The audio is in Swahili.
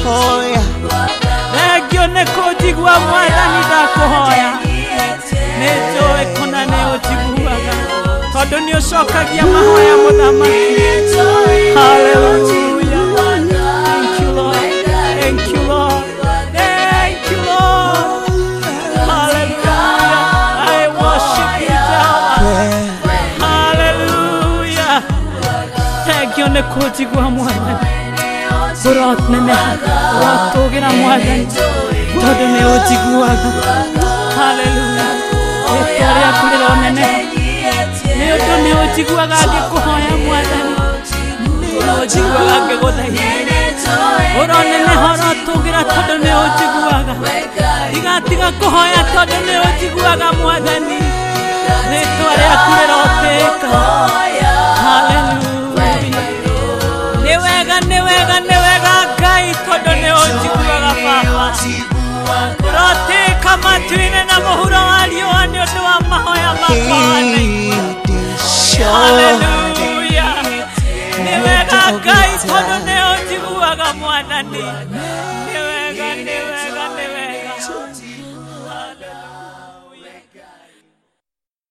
Thengio nĩ kũnjigua Mwathani ndakũhoya, nĩnjũĩ kũna nĩ ũnjiguaga tondũ nĩ ũcokagia mahoya mũthamaki. Hallelujah. Thank you Lord. Thank you Lord. Thank you Lord. Hallelujah. I worship you Jehovah. Hallelujah. Thengio nĩ kũnjigua Mwathani, ũrotneneha ũrotũgĩra Mwathani tondũ nĩ ũnjiguaga. Hallelujah. Rĩĩtwa rĩaku rĩroneneha nĩ ũndũ nĩ ũnjiguaga ngĩkũhoya Mwathani, nĩ ũnjiguaga ngĩgũthaitha, ũroneneha ũrotũgĩra tondũ nĩ ũnjiguaga. Ndigatiga kũhoya tondũ nĩ ũnjiguaga Mwathani, rĩĩtwa rĩaku rĩrotĩĩka. Hallelujah. Nĩ wega Ngai tondũ nĩ ũnjiguaga Baba, ũrotĩĩka matu-inĩ na mũhuro wa riũa nĩ ũndũ wa mahoya makwa. Hallelujah. Nĩ wega Ngai tondũ nĩ ũnjiguaga Mwathani, nĩ wega